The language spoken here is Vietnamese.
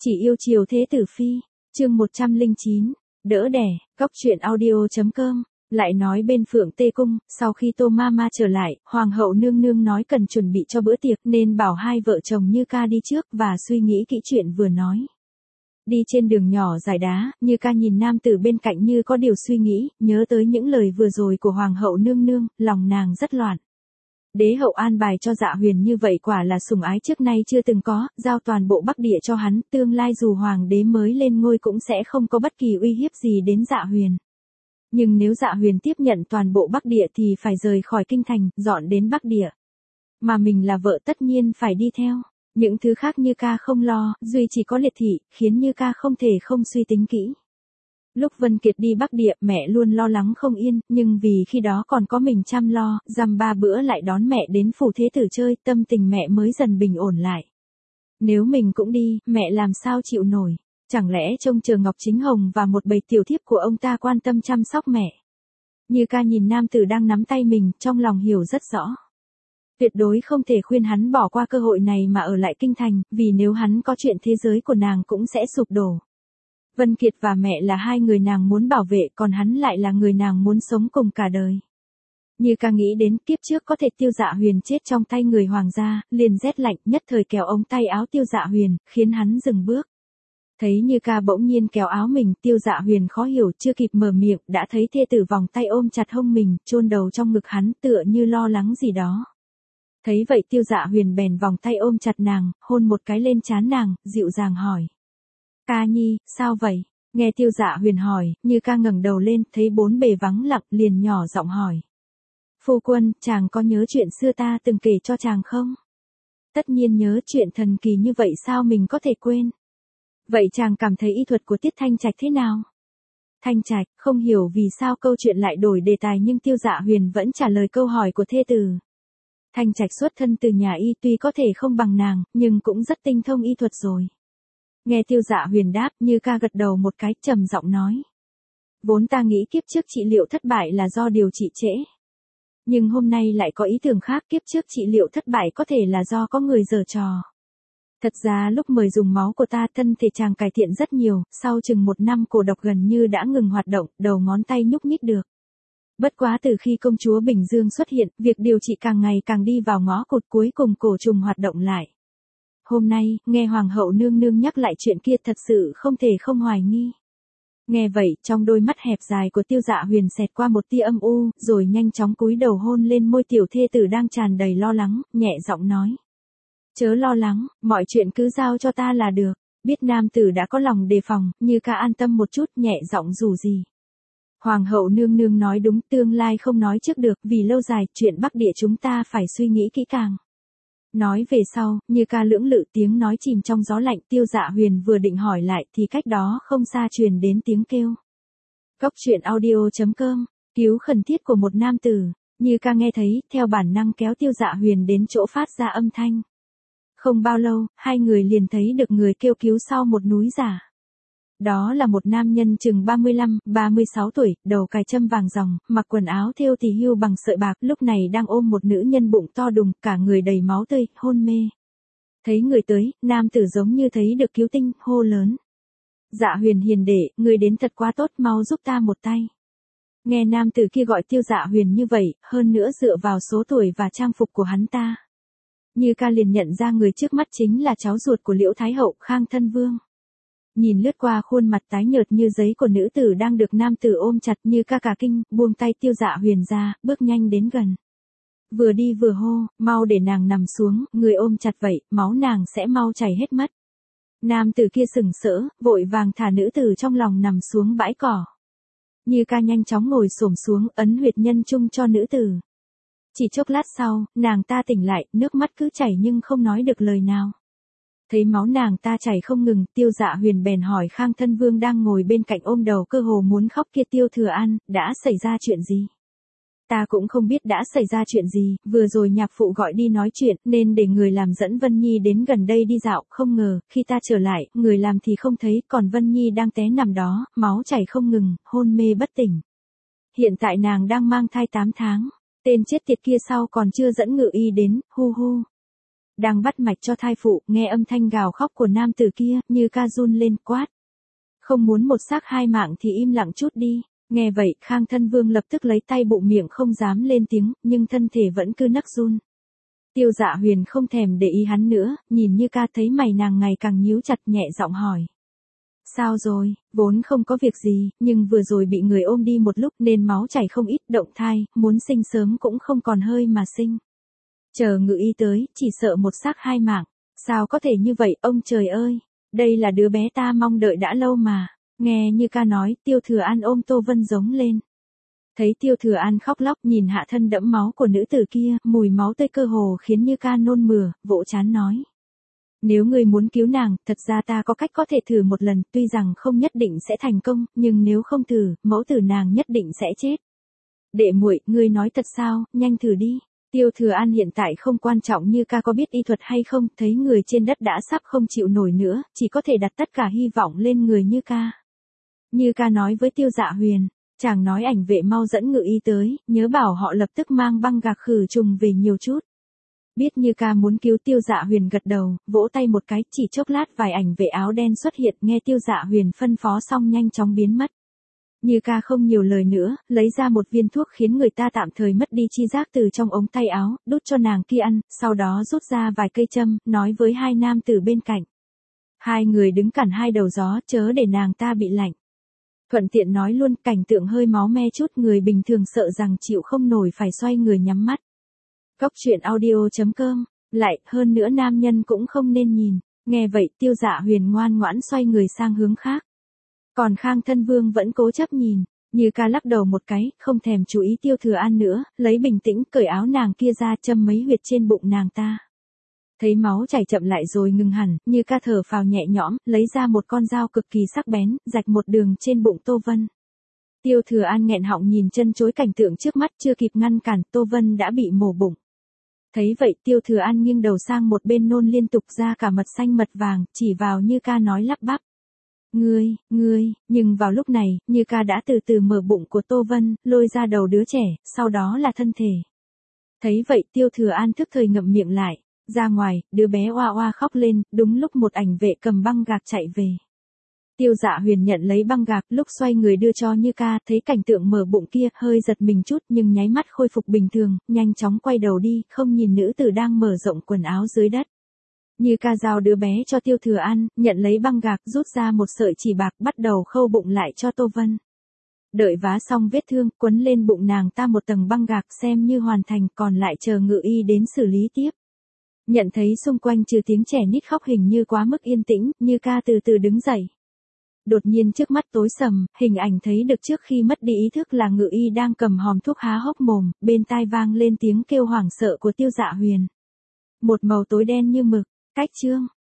Chỉ yêu chiều thế tử phi, chương 109, đỡ đẻ, cóc truyện audio.com. Lại nói bên Phượng Tê Cung, sau khi Tô Mama trở lại, Hoàng hậu nương nương nói cần chuẩn bị cho bữa tiệc nên bảo hai vợ chồng Như Ca đi trước và suy nghĩ kỹ chuyện vừa nói. Đi trên đường nhỏ dài đá, Như Ca nhìn nam tử bên cạnh như có điều suy nghĩ, nhớ tới những lời vừa rồi của Hoàng hậu nương nương, lòng nàng rất loạn. Đế hậu an bài cho Dạ Huyền như vậy quả là sủng ái trước nay chưa từng có, giao toàn bộ Bắc Địa cho hắn, tương lai dù hoàng đế mới lên ngôi cũng sẽ không có bất kỳ uy hiếp gì đến Dạ Huyền. Nhưng nếu Dạ Huyền tiếp nhận toàn bộ Bắc Địa thì phải rời khỏi kinh thành, dọn đến Bắc Địa. Mà mình là vợ tất nhiên phải đi theo. Những thứ khác Như Ca không lo, duy chỉ có Liệt thị, khiến Như Ca không thể không suy tính kỹ. Lúc Vân Kiệt đi Bắc Địa, mẹ luôn lo lắng không yên, nhưng vì khi đó còn có mình chăm lo, dăm ba bữa lại đón mẹ đến phủ thế tử chơi, tâm tình mẹ mới dần bình ổn lại. Nếu mình cũng đi, mẹ làm sao chịu nổi? Chẳng lẽ trông chờ Ngọc Chính Hồng và một bầy tiểu thiếp của ông ta quan tâm chăm sóc mẹ? Như Ca nhìn nam tử đang nắm tay mình, trong lòng hiểu rất rõ. Tuyệt đối không thể khuyên hắn bỏ qua cơ hội này mà ở lại kinh thành, vì nếu hắn có chuyện thế giới của nàng cũng sẽ sụp đổ. Vân Kiệt và mẹ là hai người nàng muốn bảo vệ, còn hắn lại là người nàng muốn sống cùng cả đời. Như Ca nghĩ đến kiếp trước có thể Tiêu Dạ Huyền chết trong tay người hoàng gia, liền rét lạnh nhất thời kéo ống tay áo Tiêu Dạ Huyền, khiến hắn dừng bước. Thấy Như Ca bỗng nhiên kéo áo mình, Tiêu Dạ Huyền khó hiểu, chưa kịp mở miệng, đã thấy thê tử vòng tay ôm chặt hông mình, chôn đầu trong ngực hắn, tựa như lo lắng gì đó. Thấy vậy Tiêu Dạ Huyền bèn vòng tay ôm chặt nàng, hôn một cái lên trán nàng, dịu dàng hỏi. Ca nhi, sao vậy? Nghe Tiêu Dạ Huyền hỏi, Như Ca ngẩng đầu lên, thấy bốn bề vắng lặng, liền nhỏ giọng hỏi. Phu quân, chàng có nhớ chuyện xưa ta từng kể cho chàng không? Tất nhiên nhớ, chuyện thần kỳ như vậy sao mình có thể quên? Vậy chàng cảm thấy y thuật của Tiết Thanh Trạch thế nào? Thanh Trạch, không hiểu vì sao câu chuyện lại đổi đề tài nhưng Tiêu Dạ Huyền vẫn trả lời câu hỏi của thê tử. Thanh Trạch xuất thân từ nhà y tuy có thể không bằng nàng, nhưng cũng rất tinh thông y thuật rồi. Nghe Tiêu Dạ Huyền đáp, Như Ca gật đầu một cái, trầm giọng nói. Vốn ta nghĩ kiếp trước trị liệu thất bại là do điều trị trễ. Nhưng hôm nay lại có ý tưởng khác, kiếp trước trị liệu thất bại có thể là do có người giở trò. Thật ra lúc mời dùng máu của ta, thân thể chàng cải thiện rất nhiều, sau chừng 1 năm cổ độc gần như đã ngừng hoạt động, đầu ngón tay nhúc nhích được. Bất quá từ khi công chúa Bình Dương xuất hiện, việc điều trị càng ngày càng đi vào ngõ cụt, cuối cùng cổ trùng hoạt động lại. Hôm nay, nghe Hoàng hậu nương nương nhắc lại chuyện kia thật sự không thể không hoài nghi. Nghe vậy, trong đôi mắt hẹp dài của Tiêu Dạ Huyền xẹt qua một tia âm u, rồi nhanh chóng cúi đầu hôn lên môi tiểu thê tử đang tràn đầy lo lắng, nhẹ giọng nói. Chớ lo lắng, mọi chuyện cứ giao cho ta là được. Biết nam tử đã có lòng đề phòng, Như Ca an tâm một chút, nhẹ giọng rủ gì. Hoàng hậu nương nương nói đúng, tương lai không nói trước được, vì lâu dài, chuyện Bắc Địa chúng ta phải suy nghĩ kỹ càng. Nói về sau, Như Ca lưỡng lự, tiếng nói chìm trong gió lạnh. Tiêu Dạ Huyền vừa định hỏi lại thì cách đó không xa truyền đến tiếng kêu. Cóc truyện audio.com, cứu khẩn thiết của một nam tử. Như Ca nghe thấy, theo bản năng kéo Tiêu Dạ Huyền đến chỗ phát ra âm thanh. Không bao lâu, hai người liền thấy được người kêu cứu sau một núi giả. Đó là một nam nhân chừng 35, 36 tuổi, đầu cài châm vàng ròng, mặc quần áo thêu tì hưu bằng sợi bạc, lúc này đang ôm một nữ nhân bụng to đùng, cả người đầy máu tươi, hôn mê. Thấy người tới, nam tử giống như thấy được cứu tinh, hô lớn. Dạ Huyền hiền đệ, người đến thật quá tốt, mau giúp ta một tay. Nghe nam tử kia gọi Tiêu Dạ Huyền như vậy, hơn nữa dựa vào số tuổi và trang phục của hắn ta. Như Ca liền nhận ra người trước mắt chính là cháu ruột của Liễu Thái Hậu, Khang Thân Vương. Nhìn lướt qua khuôn mặt tái nhợt như giấy của nữ tử đang được nam tử ôm chặt, Như Ca cả kinh, buông tay Tiêu Dạ Huyền ra, bước nhanh đến gần. Vừa đi vừa hô, mau để nàng nằm xuống, người ôm chặt vậy, máu nàng sẽ mau chảy hết mất. Nam tử kia sừng sỡ, vội vàng thả nữ tử trong lòng nằm xuống bãi cỏ. Như Ca nhanh chóng ngồi xổm xuống, ấn huyệt nhân trung cho nữ tử. Chỉ chốc lát sau, nàng ta tỉnh lại, nước mắt cứ chảy nhưng không nói được lời nào. Thấy máu nàng ta chảy không ngừng, Tiêu Dạ Huyền bèn hỏi Khang Thân Vương đang ngồi bên cạnh ôm đầu cơ hồ muốn khóc kia. Tiêu Thừa An, đã xảy ra chuyện gì? Ta cũng không biết đã xảy ra chuyện gì, vừa rồi nhạc phụ gọi đi nói chuyện, nên để người làm dẫn Vân Nhi đến gần đây đi dạo, không ngờ, khi ta trở lại, người làm thì không thấy, còn Vân Nhi đang té nằm đó, máu chảy không ngừng, hôn mê bất tỉnh. Hiện tại nàng đang mang thai 8 tháng. Tên chết tiệt kia sau còn chưa dẫn ngự y đến, hu hu. đang bắt mạch cho thai phụ, nghe âm thanh gào khóc của nam tử kia, Như Ca run lên quát. Không muốn một xác hai mạng thì im lặng chút đi. Nghe vậy, Khang Thân Vương lập tức lấy tay bụng miệng không dám lên tiếng, nhưng thân thể vẫn cứ nấc run. Tiêu Dạ Huyền không thèm để ý hắn nữa, nhìn Như Ca thấy mày nàng ngày càng nhíu chặt, nhẹ giọng hỏi. Sao rồi, vốn không có việc gì, nhưng vừa rồi bị người ôm đi một lúc nên máu chảy không ít, động thai, muốn sinh sớm cũng không còn hơi mà sinh. Chờ ngự y tới, chỉ sợ một xác hai mạng. Sao có thể như vậy, ông trời ơi, đây là đứa bé ta mong đợi đã lâu mà. Nghe Như Ca nói, Tiêu Thừa An ôm Tô Vân giống lên. Thấy Tiêu Thừa An khóc lóc nhìn hạ thân đẫm máu của nữ tử kia, mùi máu tươi cơ hồ khiến Như Ca nôn mửa, vỗ trán nói. Nếu ngươi muốn cứu nàng, thật ra ta có cách có thể thử một lần, tuy rằng không nhất định sẽ thành công, nhưng nếu không thử, mẫu tử nàng nhất định sẽ chết. Đệ muội, ngươi nói thật sao, nhanh thử đi. Tiêu Thừa An hiện tại không quan trọng Như Ca có biết y thuật hay không, thấy người trên đất đã sắp không chịu nổi nữa, chỉ có thể đặt tất cả hy vọng lên người Như Ca. Như Ca nói với Tiêu Dạ Huyền, chàng nói ảnh vệ mau dẫn ngự y tới, nhớ bảo họ lập tức mang băng gạc khử trùng về nhiều chút. Biết Như Ca muốn cứu, Tiêu Dạ Huyền gật đầu, vỗ tay một cái, chỉ chốc lát vài ảnh vệ áo đen xuất hiện, nghe Tiêu Dạ Huyền phân phó xong nhanh chóng biến mất. Như Ca không nhiều lời nữa, lấy ra một viên thuốc khiến người ta tạm thời mất đi chi giác từ trong ống tay áo, đút cho nàng kia ăn, sau đó rút ra vài cây châm, nói với hai nam tử bên cạnh. Hai người đứng cản hai đầu gió, chớ để nàng ta bị lạnh. Thuận tiện nói luôn, cảnh tượng hơi máu me chút, người bình thường sợ rằng chịu không nổi phải xoay người nhắm mắt. Góc truyện audio.com, lại, hơn nữa nam nhân cũng không nên nhìn. Nghe vậy, Tiêu Dạ Huyền ngoan ngoãn xoay người sang hướng khác. Còn Khang Thân Vương vẫn cố chấp nhìn, Như Ca lắc đầu một cái, không thèm chú ý Tiêu Thừa An nữa, lấy bình tĩnh cởi áo nàng kia ra, châm mấy huyệt trên bụng nàng ta. Thấy máu chảy chậm lại rồi ngừng hẳn, Như Ca thở phào nhẹ nhõm, lấy ra một con dao cực kỳ sắc bén, rạch một đường trên bụng Tô Vân. Tiêu Thừa An nghẹn họng nhìn chân chối cảnh tượng trước mắt, chưa kịp ngăn cản, Tô Vân đã bị mổ bụng. Thấy vậy, Tiêu Thừa An nghiêng đầu sang một bên nôn liên tục ra cả mật xanh mật vàng, chỉ vào Như Ca nói lắp bắp. Ngươi, nhưng vào lúc này, Như Ca đã từ từ mở bụng của Tô Vân, lôi ra đầu đứa trẻ, sau đó là thân thể. Thấy vậy, Tiêu Thừa An thức thời ngậm miệng lại, ra ngoài, đứa bé oa oa khóc lên, đúng lúc một ảnh vệ cầm băng gạc chạy về. Tiêu Dạ Huyền nhận lấy băng gạc, lúc xoay người đưa cho Như Ca, thấy cảnh tượng mở bụng kia, hơi giật mình chút nhưng nháy mắt khôi phục bình thường, nhanh chóng quay đầu đi, không nhìn nữ tử đang mở rộng quần áo dưới đất. Như Ca giao đứa bé cho Tiêu Thừa An, nhận lấy băng gạc, rút ra một sợi chỉ bạc, bắt đầu khâu bụng lại cho Tô Vân. Đợi vá xong vết thương, quấn lên bụng nàng ta một tầng băng gạc xem như hoàn thành, còn lại chờ ngự y đến xử lý tiếp. Nhận thấy xung quanh trừ tiếng trẻ nít khóc hình như quá mức yên tĩnh, Như Ca từ từ đứng dậy. Đột nhiên trước mắt tối sầm, hình ảnh thấy được trước khi mất đi ý thức là ngự y đang cầm hòm thuốc há hốc mồm, bên tai vang lên tiếng kêu hoảng sợ của Tiêu Dạ Huyền. Một màu tối đen như mực, cách chương.